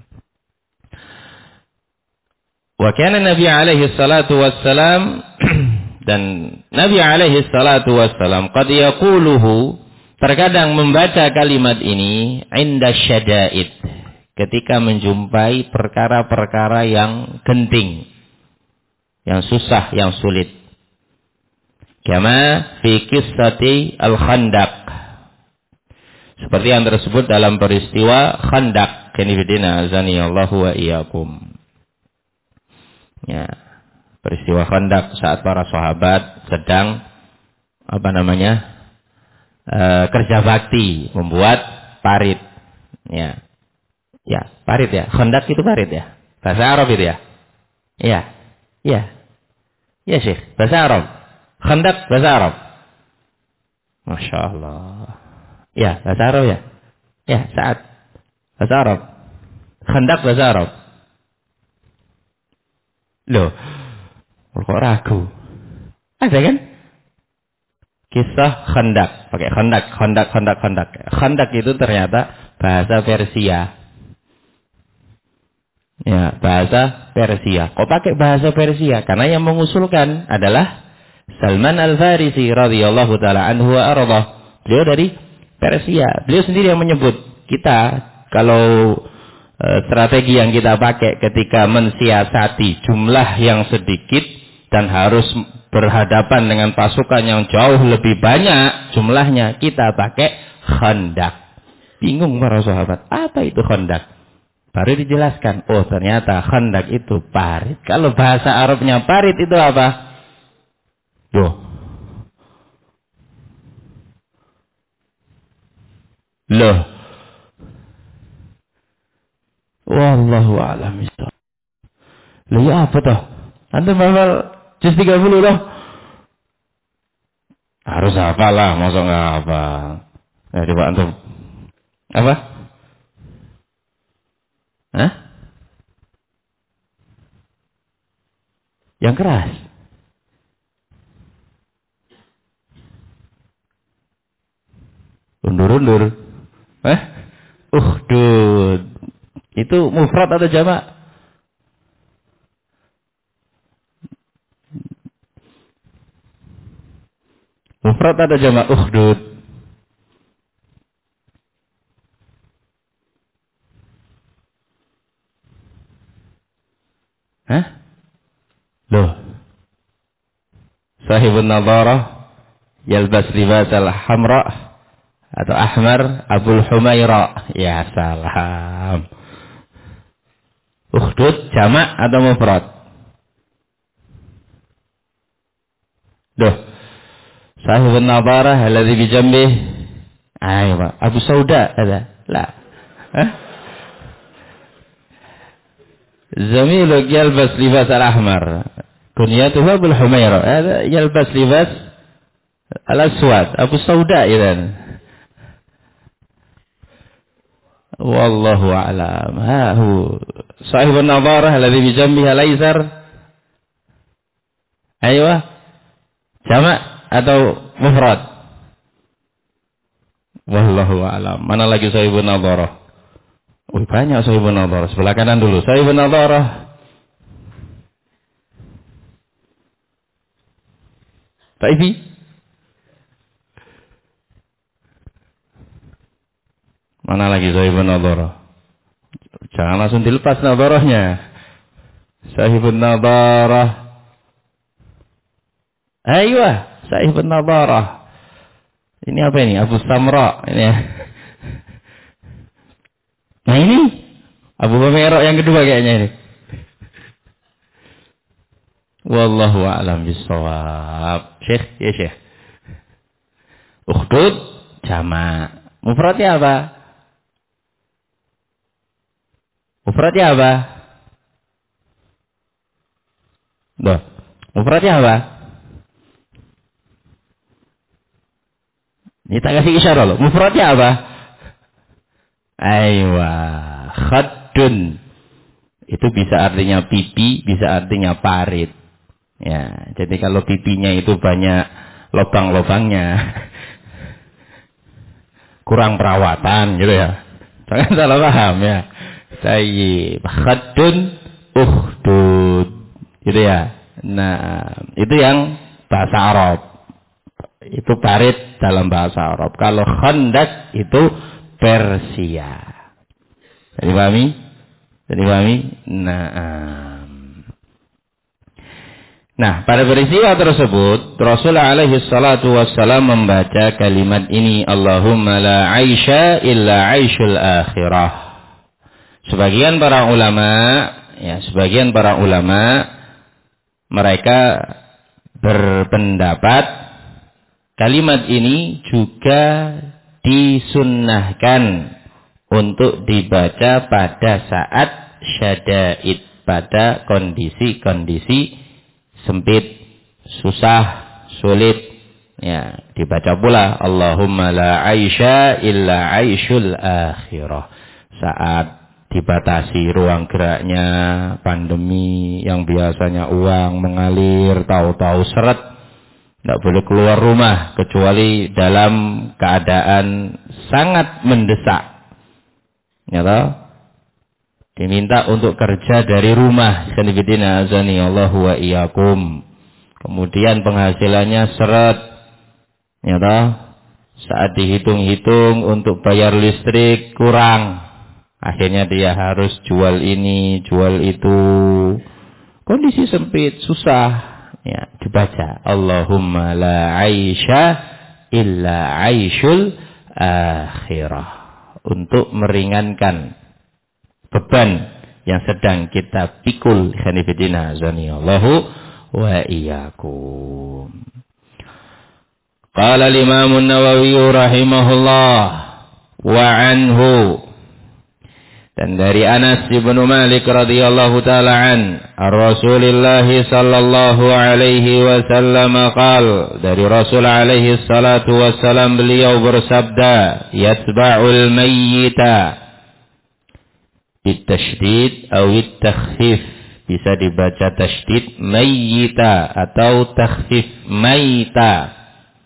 Wa kana Nabi alaihi salatu wassalam dan Nabi alaihi salatu wassalam qad yaquluhu, terkadang membaca kalimat ini inda syada'id, ketika menjumpai perkara-perkara yang genting, yang susah, yang sulit. Kama fi qissati al-Khandaq, seperti yang tersebut dalam peristiwa Khandaq. Kanifidina azani Allahu wa iyyakum. Ya, peristiwa Khandaq saat para sahabat sedang kerja bakti, membuat parit. Ya. Ya, parit ya. Khandaq itu parit ya. Bahasa Arab itu ya. Iya. Iya. Ya, Syekh, bahasa Arab. Khandaq bahasa Arab. Masya Allah. Ya, bahasa Arab ya. Ya, saat bahasa Arab. Khandaq bahasa Arab. Loh, kok ragu? Ada kan? Kisah Khandaq, pakai Khandaq. Khandaq itu ternyata bahasa Persia. Ya, bahasa Persia. Kok pakai bahasa Persia? Karena yang mengusulkan adalah Salman Al-Farisi radhiyallahu taala anhu wa arda. Beliau dari Persia. Beliau sendiri yang menyebut, kita kalau strategi yang kita pakai ketika mensiasati jumlah yang sedikit dan harus berhadapan dengan pasukan yang jauh lebih banyak jumlahnya, kita pakai Khandaq. Bingung para sahabat, apa itu Khandaq? Baru dijelaskan, oh ternyata Khandaq itu parit. Kalau bahasa Arabnya parit itu apa? Loh. Wallahu a'lam bishawab. Loh ya apa toh? Antum hafal juz 30 loh. Harus hafal lah, masa enggak hafal. Ya coba antum. Apa? Hah? Yang keras. Undur-undur. Uhdud. Itu mufrad atau jamak? Mufrad atau jamak? Uhdud. Hah? Loh. Sahibun nadharah yalbas libas al-hamra atau ahmar Abul Humaira. Ya salam. Uhdud jamak atau mufrad? Duh. Sahibun nadharah alladhi bi jambih. Ayo, Abu Sauda ada? La. Hah? Zamiluk yalbas libas al-ahmar. Kunyatuhu Abul Humaira. Ada yalbas libas al-aswad. Abu Sauda idan. Wallahu a'lam. Ha hu sahibun nadharah alladhi bi jambihi al-aysar. Aywa. Jamak atau mufrad? Wallahu a'lam. Mana lagi sahibun nadharah? Oh, banyak sahibun nadharah. Sebelah kanan dulu. Sahibun nadharah. Taibi. Mana lagi sahibun nadharah? Jangan langsung dilepas nadharahnya. Sahibun nadharah. Aiyah, sahibun nadharah. Ini apa ini? Abu Samra ini ya. Nah ini Abu Humairah yang kedua kayaknya ini. Wallahu a'lam bishawab. Syekh, ya Syekh. Ukhdud jama'. Mufradnya apa? Mufradnya apa? Duh. Mufradnya apa? Ini tak kasih isyarat loh. Mufradnya apa? Aywa. Khaddun. Itu bisa artinya pipi, bisa artinya parit. Ya, jadi kalau pipinya itu banyak lubang-lubangnya, kurang perawatan gitu ya. Jangan salah paham ya. Tayyib. Khaddun ukhdud. Gitu ya. Nah, itu yang bahasa Arab. Itu parit dalam bahasa Arab. Kalau khandak itu Persia. Jadi pahami? Jadi pahami? Nah, pada peristiwa tersebut, Rasulullah alaihi salatu wassalam membaca kalimat ini, Allahumma la aisha illa aishul akhirah. Sebagian para ulama, mereka berpendapat kalimat ini juga disunnahkan untuk dibaca pada saat syada'id, pada kondisi-kondisi sempit, susah, sulit. Ya, dibaca pula Allahumma la aisha illa aishul akhirah. Saat dibatasi ruang geraknya, pandemi yang biasanya uang mengalir, tahu-tahu seret, tidak boleh keluar rumah kecuali dalam keadaan sangat mendesak. Ya toh? Diminta untuk kerja dari rumah. Sanibidina azani Allahu wa iyyakum. Kemudian penghasilannya seret. Ya toh? Saat dihitung-hitung untuk bayar listrik kurang. Akhirnya dia harus jual ini, jual itu. Kondisi sempit, susah. Ya, dibaca Allahumma la aisha illa aishul akhirah. Untuk meringankan beban yang sedang kita pikul. Khanifidina azanillahu wa iyyakum. Qala al-Imam an-Nawawi rahimahullah wa anhu, dan dari Anas bin Malik radhiyallahu taala an Rasulullah sallallahu alaihi wasallam qaal, dari Rasul alaihi salatu wassalam beliau bersabda, yatba'ul mayyita bitasydid atau takhfif, bisa dibaca tasydid mayyita atau takhfif maita.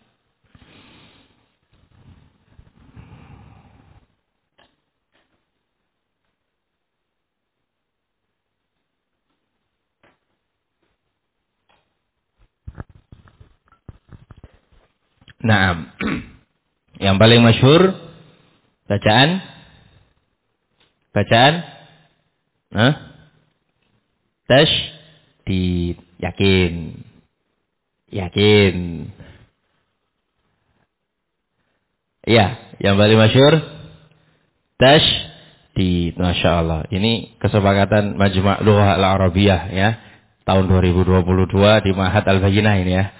Naam. Yang paling masyhur bacaan tasydid. Yakin. Ya, yang paling masyhur tasydid. Masya Allah. Ini kesepakatan Majma' Lughah Al-Arabiyah ya. Tahun 2022 di Ma'had Al-Bayyinah ini ya.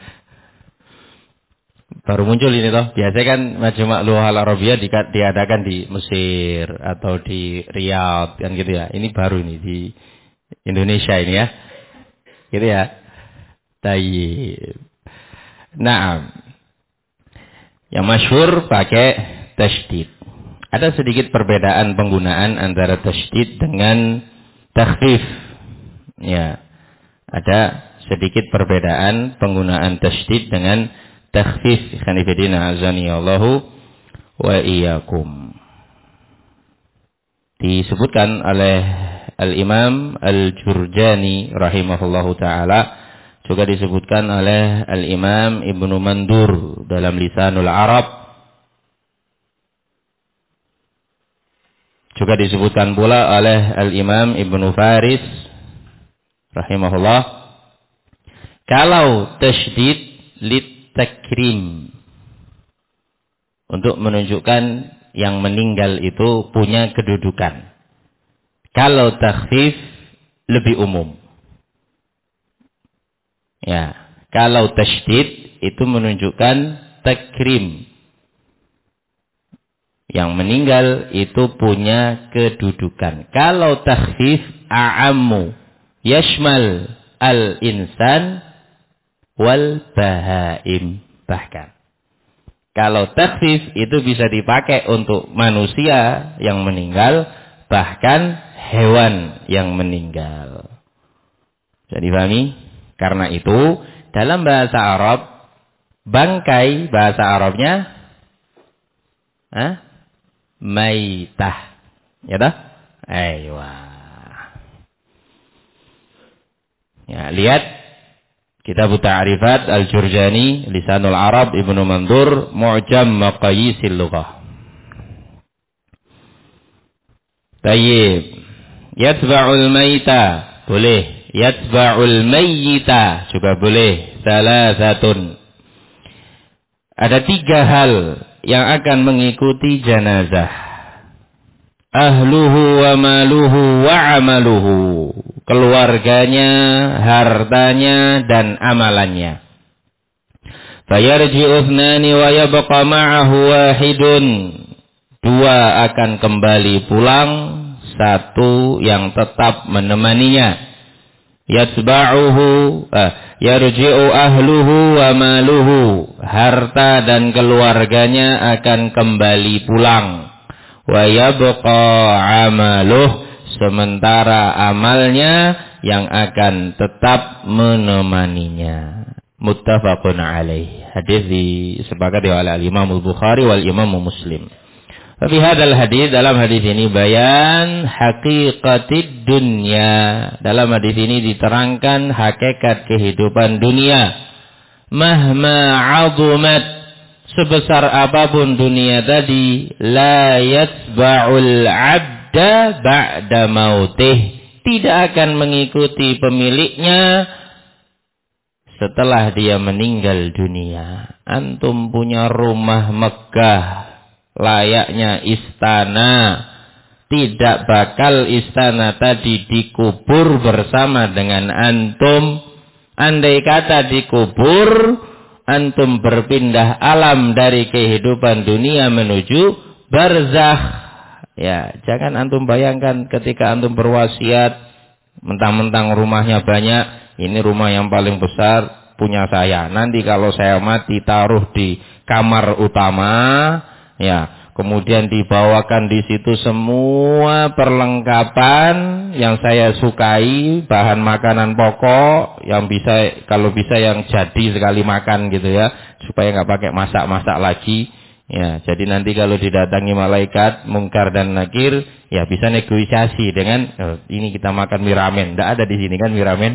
Baru muncul ini toh. Biasanya kan Majma' Lughah Al-Arabiyah diadakan di Mesir atau di Riyadh kan gitu ya. Ini baru ini di Indonesia ini ya. Gitu ya. Tayyib. Naam. Yang masyhur pakai tasydid. Ada sedikit perbedaan penggunaan antara tasydid dengan takhfif. Ya. Ada sedikit perbedaan penggunaan tasydid dengan takhfif. Khanifidina azani Allahu wa iyyakum. Disebutkan oleh Al-Imam Al-Jurjani rahimahullahu ta'ala, juga disebutkan oleh Al-Imam Ibnu Mandur dalam Lisanul Arab. Juga disebutkan pula oleh Al-Imam Ibnu Faris rahimahullah. Kalau tasydid litakrim, untuk menunjukkan yang meninggal itu punya kedudukan. Kalau takhfif lebih umum. Ya, kalau tasydid itu menunjukkan takrim. Yang meninggal itu punya kedudukan. Kalau takhfif a'ammu, yashmal al-insan wal bahaim bahkan. Kalau takhfif itu bisa dipakai untuk manusia yang meninggal, bahkan hewan yang meninggal. Jadi dipahami? Karena itu dalam bahasa Arab, bangkai bahasa Arabnya maitah. Ya dah? Aywa. Ya, lihat Kitab Ta'rifat Al-Jurjani, Lisanul Arab, Ibnu Mandur, Mu'jam Maqayisil Lughah. Tayyib. Yatba'ul maita, boleh. Yatba'ul mayyita, juga boleh. Salasatun. Ada 3 hal yang akan mengikuti jenazah. Ahluhu wa maluhu wa amaluhu. Keluarganya, hartanya, dan amalannya. Fayarji'u ithnani wa yabqa ma'ahu wahidun. 2 akan kembali pulang, 1 yang tetap menemaninya. Yarji'u ahluhu wa maluhu. Harta dan keluarganya akan kembali pulang. Wa yabqa amaluh. Sementara amalnya yang akan tetap menemaninya. Muttafaqun alaih. Hadis disepakati oleh Imam Al-Bukhari wal Imam Muslim. Tapi hadal hadis, dalam hadis ini bayan haqiqatid dunya. Dalam hadis ini diterangkan hakikat kehidupan dunia. Mahma 'azumat, sebesar apapun dunia tadi, la yatba'ul 'abda ba'da mautih, tidak akan mengikuti pemiliknya setelah dia meninggal dunia. Antum punya rumah megah, layaknya istana, tidak bakal istana tadi dikubur bersama dengan antum. Andai kata dikubur, antum berpindah alam dari kehidupan dunia menuju barzakh. Ya, jangan antum bayangkan ketika antum berwasiat, mentang-mentang rumahnya banyak, ini rumah yang paling besar punya saya. Nanti kalau saya mati taruh di kamar utama, ya, kemudian dibawakan di situ semua perlengkapan yang saya sukai, bahan makanan pokok yang bisa, kalau bisa yang jadi sekali makan gitu ya, supaya nggak pakai masak-masak lagi. Ya, jadi nanti kalau didatangi malaikat mungkar dan nakir, ya bisa negosiasi dengan ini kita makan mie ramen. Nggak ada di sini kan mie ramen.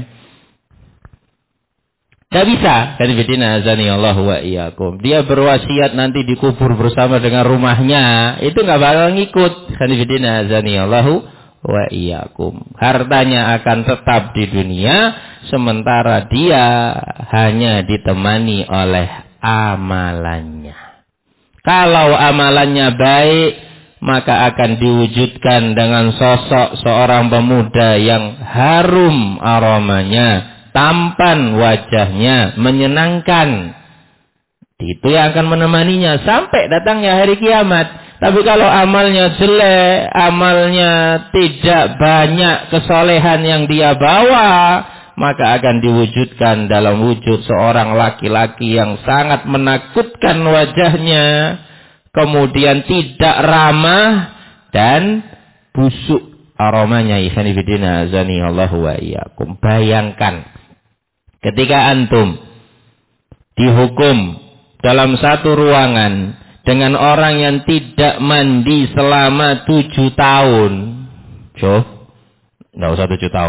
Nggak bisa. Kan bidina azani Allah wa iyyakum. Dia berwasiat nanti dikubur bersama dengan rumahnya, itu nggak bakal ngikut. Kan bidina azani Allah wa iyyakum. Hartanya akan tetap di dunia, sementara dia hanya ditemani oleh amalannya. Kalau amalannya baik, maka akan diwujudkan dengan sosok seorang pemuda yang harum aromanya, tampan wajahnya, menyenangkan. Itu yang akan menemaninya sampai datangnya hari kiamat. Tapi kalau amalnya jelek, amalnya tidak banyak kesolehan yang dia bawa, maka akan diwujudkan dalam wujud seorang laki-laki yang sangat menakutkan wajahnya, kemudian tidak ramah dan busuk aromanya. Ikhwan fillah azani Allahu wa iyyakum. Bayangkan ketika antum dihukum dalam satu ruangan dengan orang yang tidak mandi selama 7 tahun. Coba, enggak usah 7 tahun.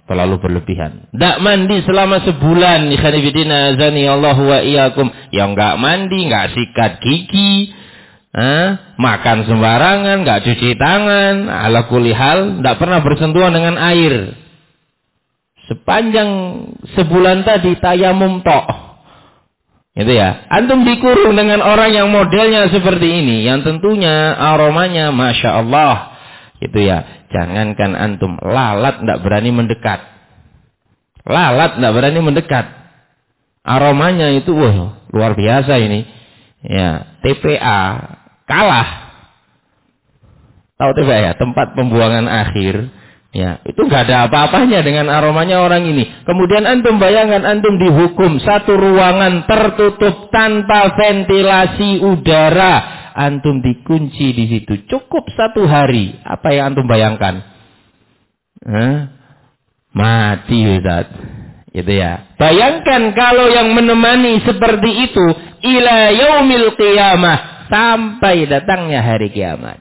terlalu berlebihan. Nggak mandi selama sebulan, ikhwan fillah azani Allah wa iyyakum. Yang nggak mandi, nggak sikat gigi, makan sembarangan, nggak cuci tangan, ala kulli hal, nggak pernah bersentuhan dengan air. Sepanjang sebulan tadi tayamum tok. Itu ya. Antum dikurung dengan orang yang modelnya seperti ini, yang tentunya aromanya Masya Allah. Itu ya. Jangankan antum lalat tidak berani mendekat. Lalat tidak berani mendekat. Aromanya itu luar biasa ini. Ya, TPA kalah. Tahu TPA ya, tempat pembuangan akhir. Ya, itu nggak ada apa-apanya dengan aromanya orang ini. Kemudian antum bayangkan antum dihukum satu ruangan tertutup tanpa ventilasi udara. Antum dikunci di situ cukup 1 hari. Apa yang antum bayangkan? Mati Ustaz. Itu ya. Bayangkan kalau yang menemani seperti itu ila yaumil qiyamah, sampai datangnya hari kiamat.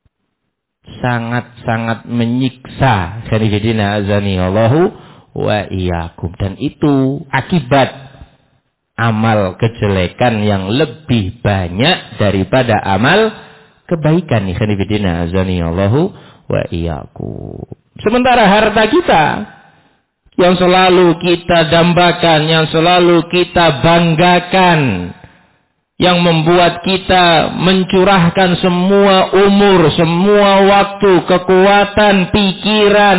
Sangat-sangat menyiksa. Khanifidina azani Allahu wa iyyakum. Dan itu akibat amal kejelekan yang lebih banyak daripada amal kebaikan. Khanifidina azani Allahu wa iyyakum. Sementara harta kita yang selalu kita dambakan, yang selalu kita banggakan, yang membuat kita mencurahkan semua umur, semua waktu, kekuatan, pikiran,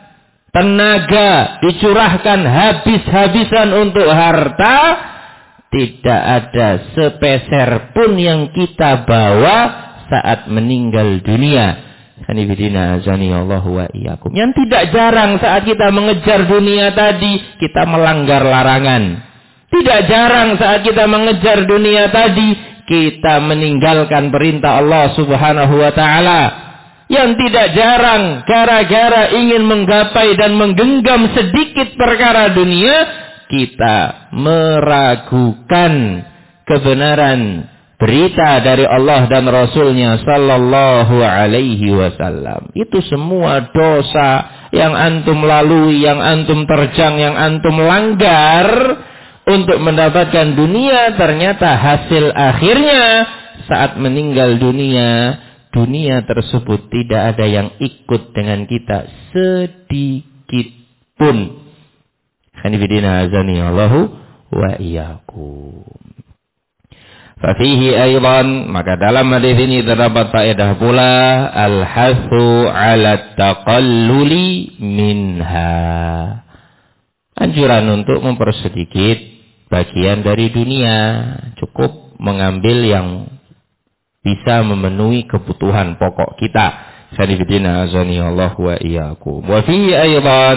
tenaga, dicurahkan habis-habisan untuk harta, tidak ada sepeser pun yang kita bawa saat meninggal dunia. Hanifidina azani Allah wa iyyakum. Yang tidak jarang saat kita mengejar dunia tadi, kita melanggar larangan. Tidak jarang saat kita mengejar dunia tadi, kita meninggalkan perintah Allah Subhanahu wa ta'ala. Yang tidak jarang, gara-gara ingin menggapai dan menggenggam sedikit perkara dunia, kita meragukan kebenaran berita dari Allah dan Rasulnya sallallahu alaihi wasallam. Itu semua dosa yang antum lalui, yang antum terjang, yang antum langgar untuk mendapatkan dunia, ternyata hasil akhirnya saat meninggal dunia, dunia tersebut tidak ada yang ikut dengan kita sedikit pun. Khanifidina azani Allahu wa iyyakum. Fafihi aydan, maka dalam hadis ini terdapat faedah pula al-hathu 'ala taqalluli minha. Anjuran untuk mempersedikit bagian dari dunia, cukup mengambil yang bisa memenuhi kebutuhan pokok kita. Sanibidina azani Allah wa iyyakum. Wa fihi aydan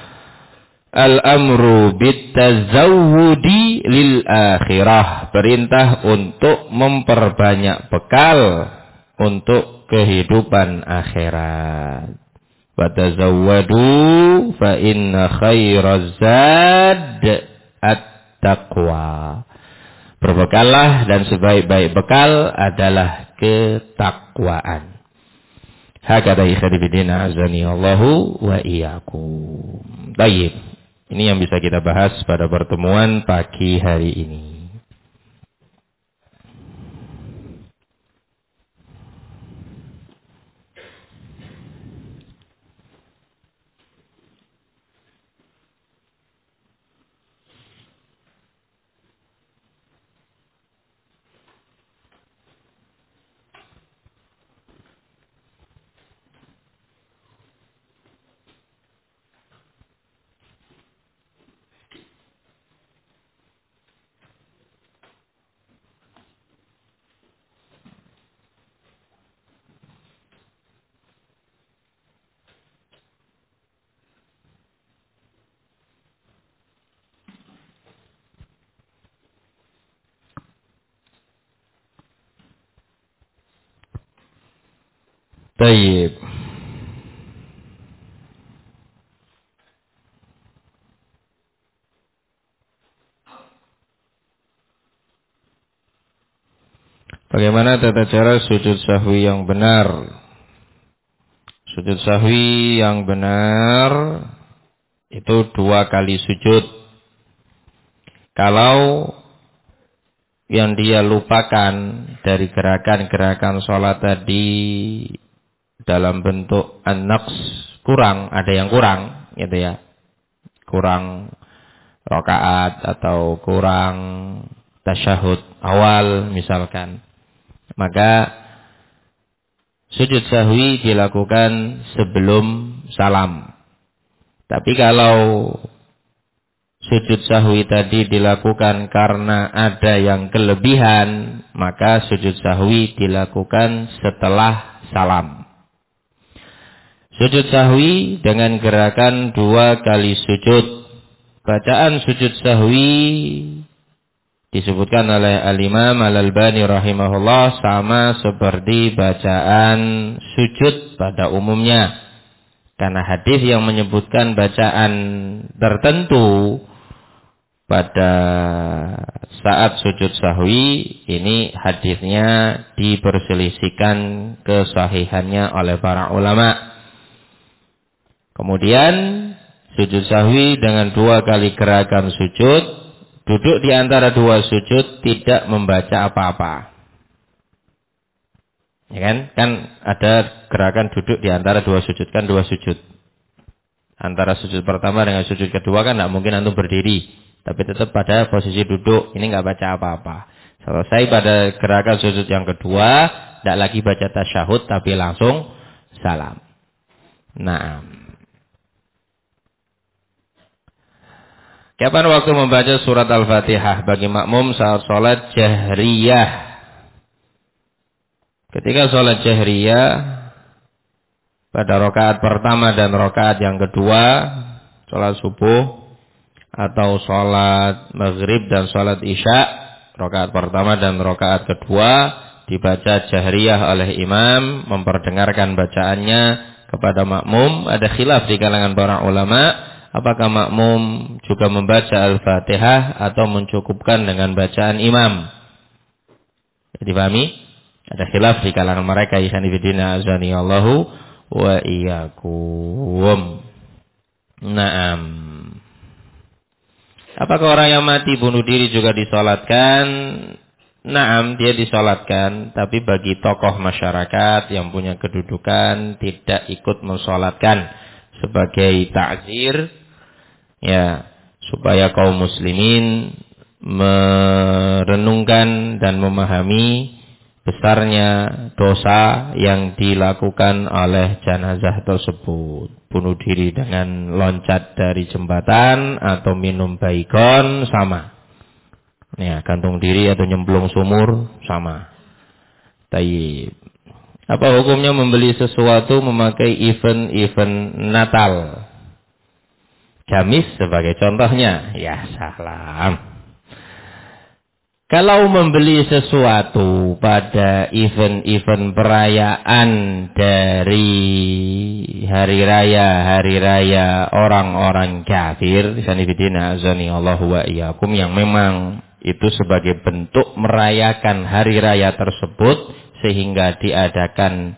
al-amru bitazawwudi lil akhirah. Perintah untuk memperbanyak bekal untuk kehidupan akhirat. Watazawwadu fa inna khairaz zad at-taqwa. Berbekallah dan sebaik-baik bekal adalah ketakwaan. Hakadha ikhwanifidina azani Allahu wa iyyakum. Baik. Ini yang bisa kita bahas pada pertemuan pagi hari ini. Baik. Bagaimana tata cara sujud sahwi yang benar? Sujud sahwi yang benar Itu 2 kali sujud. Kalau yang dia lupakan dari gerakan-gerakan sholat tadi dalam bentuk an-naqs, kurang, ada yang kurang gitu ya. Kurang rakaat atau kurang tasyahud awal misalkan. Maka sujud sahwi dilakukan sebelum salam. Tapi kalau sujud sahwi tadi dilakukan karena ada yang kelebihan, maka sujud sahwi dilakukan setelah salam. Sujud sahwi dengan gerakan 2 kali sujud. Bacaan sujud sahwi disebutkan oleh Al-Imam Al-Albani rahimahullah sama seperti bacaan sujud pada umumnya. Karena hadis yang menyebutkan bacaan tertentu pada saat sujud sahwi, ini hadisnya diperselisihkan kesahihannya oleh para ulama. Kemudian sujud sahwi dengan 2 kali gerakan sujud, duduk di antara 2 sujud tidak membaca apa-apa. Ya kan? Kan ada gerakan duduk di antara 2 sujud, kan 2 sujud. Antara sujud pertama dengan sujud kedua kan tidak mungkin antum berdiri. Tapi tetap pada posisi duduk, ini nggak baca apa-apa. Selesai pada gerakan sujud yang kedua, tidak lagi baca tasyahud, tapi langsung salam. Nah, kapan waktu membaca surat Al-Fatihah bagi makmum saat sholat jahriyah? Ketika sholat jahriyah, pada rakaat pertama dan rakaat yang kedua, sholat subuh, atau sholat maghrib dan sholat isya, rakaat pertama dan rakaat kedua dibaca jahriyah oleh imam, memperdengarkan bacaannya kepada makmum. Ada khilaf di kalangan para ulama, apakah makmum juga membaca Al-Fatihah atau mencukupkan dengan bacaan imam. Dipahami? Ada khilaf di kalangan mereka. Ikhwanifidina azanillahu wa iyyakum. Naam. Apakah orang yang mati bunuh diri juga disolatkan? Naam, dia disolatkan. Tapi bagi tokoh masyarakat yang punya kedudukan tidak ikut mensolatkan sebagai ta'zir, ya, supaya kaum muslimin merenungkan dan memahami besarnya dosa yang dilakukan oleh jenazah tersebut. Bunuh diri dengan loncat dari jembatan atau minum baygon sama. Ya, gantung diri atau nyemplung sumur sama. Tayyib. Apa hukumnya membeli sesuatu memakai event Natal? Gamis sebagai contohnya. Ya, salam. Kalau membeli sesuatu pada event perayaan dari hari raya orang-orang kafir, sanifidina azani Allahu wa iyyakum, yang memang itu sebagai bentuk merayakan hari raya tersebut sehingga diadakan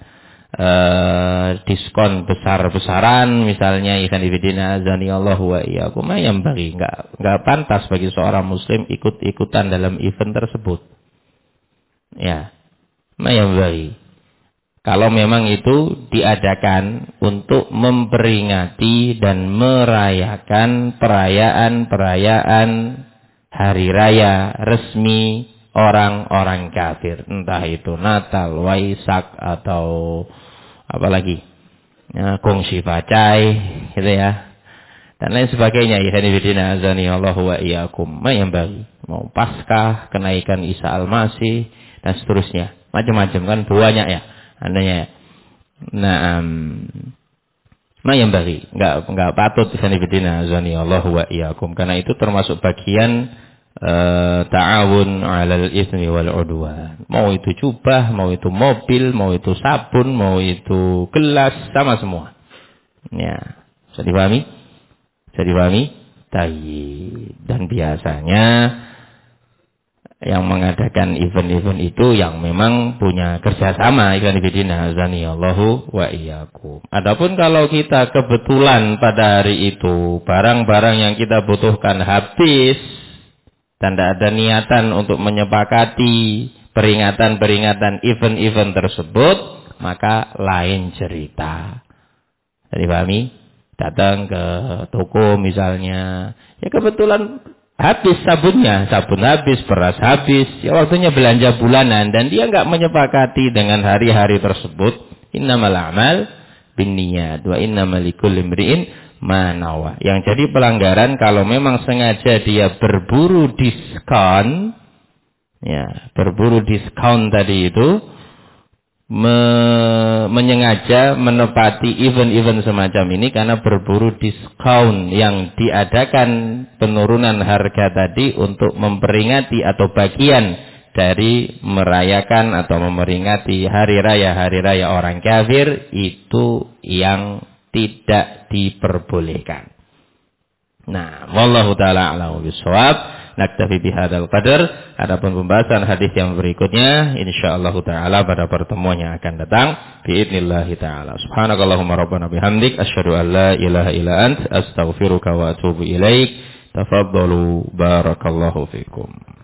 diskon besar-besaran misalnya, ikhwanifidina azani Allahu wa iyyakum, yang bagi enggak pantas bagi seorang muslim ikut-ikutan dalam event tersebut. Ya, yang bagi. Kalau memang itu diadakan untuk memperingati dan merayakan perayaan-perayaan hari raya resmi orang-orang kafir, entah itu Natal, Waisak, atau apalagi ya, Gongsi Bacai gitu ya, dan lain sebagainya. Ikhwanifidina azani Allahu wa iyyakum, yang bagi mau Paskah, kenaikan Isa Al-Masih dan seterusnya, macam-macam kan banyak ya andanya. Nah, yang bagi enggak patut ikhwanifidina azani Allahu wa iyyakum, karena itu termasuk bagian ta'awun 'alal itsmi wal 'udwan. Mau itu jubah, mau itu mobil, mau itu sabun, mau itu gelas, sama semua. Ya, bisa dipahami? Bisa dipahami? Tayyib. Dan biasanya yang mengadakan event-event itu yang memang punya kerjasama ikhwan fillah azanillahu wa iyyakum. Adapun kalau kita kebetulan pada hari itu barang-barang yang kita butuhkan habis dan tidak ada niatan untuk menyepakati peringatan-peringatan event-event tersebut, maka lain cerita. Jadi pahami? Datang ke toko misalnya, ya kebetulan habis sabunnya, sabun habis, beras habis, ya waktunya belanja bulanan dan dia nggak menyepakati dengan hari-hari tersebut. Innamal a'mal binniyat wa innamal likulli imri'in ma nawa. Yang jadi pelanggaran kalau memang sengaja dia berburu diskon, ya, berburu diskon tadi itu, menyengaja menepati event-event semacam ini karena berburu diskon yang diadakan penurunan harga tadi untuk memperingati atau bagian dari merayakan atau memperingati hari raya orang kafir, itu yang tidak diperbolehkan. Nah, wallahu taala a'lam bishawab. Naktafi bihadzal qadar. Adapun pembahasan hadis yang berikutnya insyaallah taala pada pertemuan yang akan datang biidznillah taala. Subhanakallahumma rabbana bihamdik asyhadu an la ilaha illa ant astaghfiruka wa atubu ilaik. Tafaddalu barakallahu fikum.